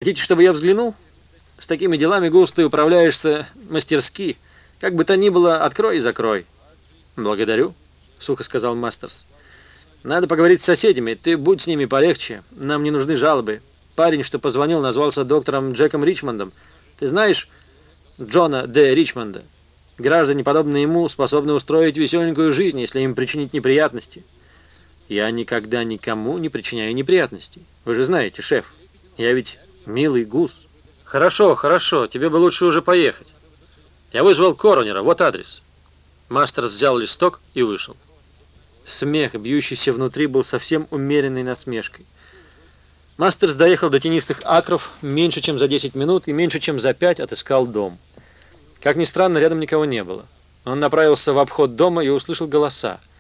Хотите, чтобы я взглянул? С такими делами, Гус, ты управляешься мастерски. Как бы то ни было, открой и закрой. Благодарю, сухо сказал Мастерс. Надо поговорить с соседями. Ты будь с ними полегче. Нам не нужны жалобы. Парень, что позвонил, назвался доктором Джеком Ричмондом. Ты знаешь Джона Д. Ричмонда? Граждане, подобные ему, способны устроить веселенькую жизнь, если им причинить неприятности. Я никогда никому не причиняю неприятностей. Вы же знаете, шеф. Я ведь милый Гус. Хорошо, хорошо. Тебе бы лучше уже поехать. Я вызвал коронера. Вот адрес. Мастерс взял листок и вышел. Смех, бьющийся внутри, был совсем умеренной насмешкой. Мастерс доехал до тенистых акров меньше, чем за 10 минут, и меньше, чем за 5 отыскал дом. Как ни странно, рядом никого не было. Он направился в обход дома и услышал голоса.